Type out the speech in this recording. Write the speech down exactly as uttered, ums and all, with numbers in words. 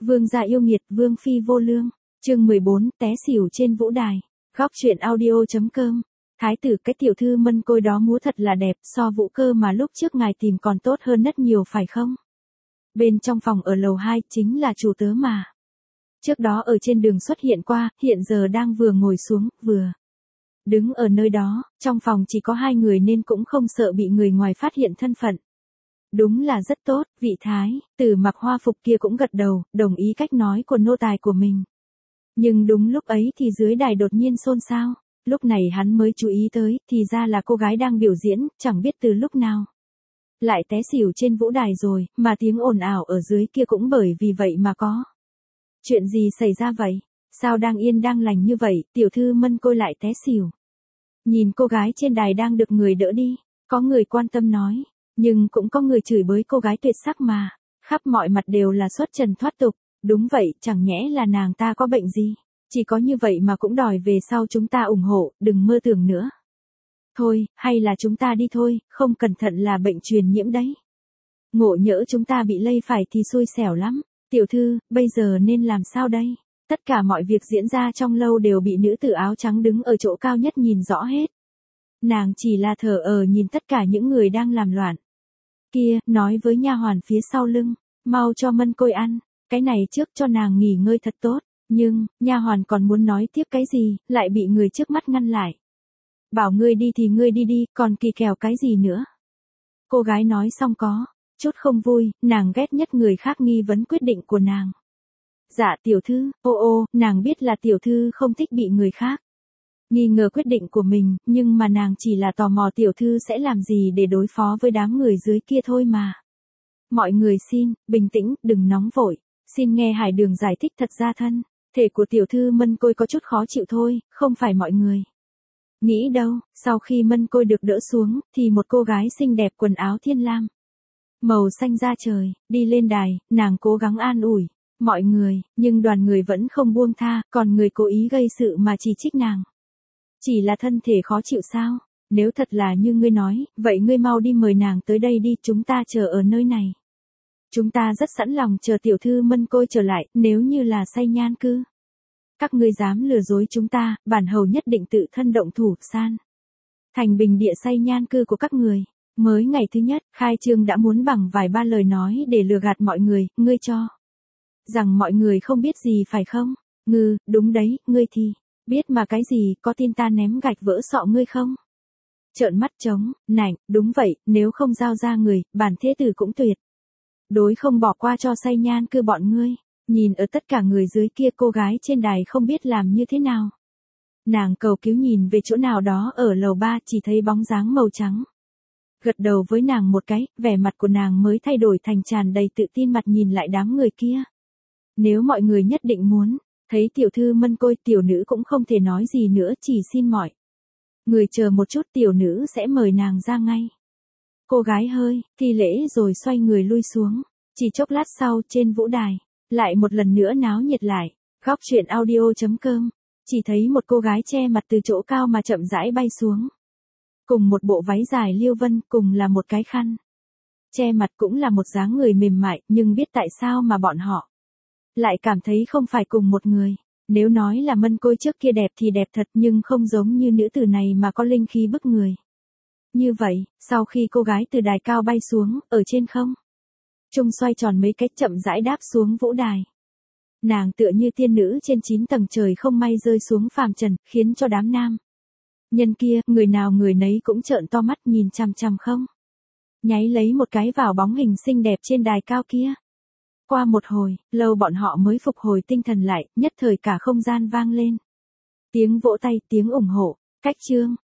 Vương gia yêu nghiệt, vương phi vô lương. Chương mười bốn, té xỉu trên vũ đài. Góc truyện audio chấm com. Thái tử, cái tiểu thư Mân Côi đó múa thật là đẹp, so Vũ Cơ mà lúc trước ngài tìm còn tốt hơn rất nhiều phải không? Bên trong phòng ở lầu hai chính là chủ tớ mà. Trước đó ở trên đường xuất hiện qua, hiện giờ đang vừa ngồi xuống, vừa đứng ở nơi đó. Trong phòng chỉ có hai người nên cũng không sợ bị người ngoài phát hiện thân phận. Đúng là rất tốt, vị thái tử mặc hoa phục kia cũng gật đầu, đồng ý cách nói của nô tài của mình. Nhưng đúng lúc ấy thì dưới đài đột nhiên xôn xao. Lúc này hắn mới chú ý tới, thì ra là cô gái đang biểu diễn, chẳng biết từ lúc nào lại té xỉu trên vũ đài rồi, mà tiếng ồn ào ở dưới kia cũng bởi vì vậy mà có. Chuyện gì xảy ra vậy? Sao đang yên đang lành như vậy, tiểu thư Mân Côi lại té xỉu? Nhìn cô gái trên đài đang được người đỡ đi, có người quan tâm nói, nhưng cũng có người chửi bới cô gái tuyệt sắc mà, khắp mọi mặt đều là xuất trần thoát tục. Đúng vậy, chẳng nhẽ là nàng ta có bệnh gì? Chỉ có như vậy mà cũng đòi về sau chúng ta ủng hộ, đừng mơ tưởng nữa. Thôi, hay là chúng ta đi thôi, không cẩn thận là bệnh truyền nhiễm đấy. Ngộ nhỡ chúng ta bị lây phải thì xui xẻo lắm. Tiểu thư, bây giờ nên làm sao đây? Tất cả mọi việc diễn ra trong lâu đều bị nữ tử áo trắng đứng ở chỗ cao nhất nhìn rõ hết. Nàng chỉ là thờ ờ nhìn tất cả những người đang làm loạn. Kia, nói với nha hoàn phía sau lưng, mau cho Mân Côi ăn, cái này trước cho nàng nghỉ ngơi thật tốt. Nhưng, nha hoàn còn muốn nói tiếp cái gì, lại bị người trước mắt ngăn lại. Bảo ngươi đi thì ngươi đi đi, còn kỳ kèo cái gì nữa? Cô gái nói xong có chút không vui, nàng ghét nhất người khác nghi vấn quyết định của nàng. Dạ tiểu thư, ô ô, nàng biết là tiểu thư không thích bị người khác nghi ngờ quyết định của mình, nhưng mà nàng chỉ là tò mò tiểu thư sẽ làm gì để đối phó với đám người dưới kia thôi mà. Mọi người xin, bình tĩnh, đừng nóng vội, xin nghe Hải Đường giải thích thật ra thân. Thể của tiểu thư Mân Côi có chút khó chịu thôi, không phải mọi người nghĩ đâu. Sau khi Mân Côi được đỡ xuống, thì một cô gái xinh đẹp quần áo thiên lam màu xanh da trời, đi lên đài, nàng cố gắng an ủi mọi người, nhưng đoàn người vẫn không buông tha, còn người cố ý gây sự mà chỉ trích nàng. Chỉ là thân thể khó chịu sao? Nếu thật là như ngươi nói, vậy ngươi mau đi mời nàng tới đây đi, chúng ta chờ ở nơi này. Chúng ta rất sẵn lòng chờ tiểu thư Mân Côi trở lại, nếu như là say nhan cư. Các ngươi dám lừa dối chúng ta, bản hầu nhất định tự thân động thủ, san thành bình địa say nhan cư của các người. Mới ngày thứ nhất, khai trương đã muốn bằng vài ba lời nói để lừa gạt mọi người, ngươi cho rằng mọi người không biết gì phải không? Ngư, đúng đấy, ngươi thì biết mà cái gì, có tin ta ném gạch vỡ sọ ngươi không? Trợn mắt trống, nảnh, đúng vậy, nếu không giao ra người, bản thế tử cũng tuyệt đối không bỏ qua cho say nhan cư bọn ngươi. Nhìn ở tất cả người dưới kia, cô gái trên đài không biết làm như thế nào. Nàng cầu cứu nhìn về chỗ nào đó ở lầu ba, chỉ thấy bóng dáng màu trắng gật đầu với nàng một cái, vẻ mặt của nàng mới thay đổi thành tràn đầy tự tin, mặt nhìn lại đám người kia. Nếu mọi người nhất định muốn thấy tiểu thư Mân Côi, tiểu nữ cũng không thể nói gì nữa, chỉ xin mọi người chờ một chút, tiểu nữ sẽ mời nàng ra ngay. Cô gái hơi thi lễ rồi xoay người lui xuống. Chỉ chốc lát sau, trên vũ đài lại một lần nữa náo nhiệt lại. Góc truyện audio chấm com. Chỉ thấy một cô gái che mặt từ chỗ cao mà chậm rãi bay xuống. Cùng một bộ váy dài liêu vân, cùng là một cái khăn che mặt, cũng là một dáng người mềm mại, nhưng biết tại sao mà bọn họ lại cảm thấy không phải cùng một người. Nếu nói là Mân Côi trước kia đẹp thì đẹp thật, nhưng không giống như nữ tử này mà có linh khí bức người. Như vậy, sau khi cô gái từ đài cao bay xuống, ở trên không trung xoay tròn mấy cách chậm rãi đáp xuống vũ đài. Nàng tựa như tiên nữ trên chín tầng trời không may rơi xuống phàm trần, khiến cho đám nam nhân kia, người nào người nấy cũng trợn to mắt nhìn chằm chằm không nháy lấy một cái vào bóng hình xinh đẹp trên đài cao kia. Qua một hồi, lâu bọn họ mới phục hồi tinh thần lại, nhất thời cả không gian vang lên tiếng vỗ tay, tiếng ủng hộ. Cách chương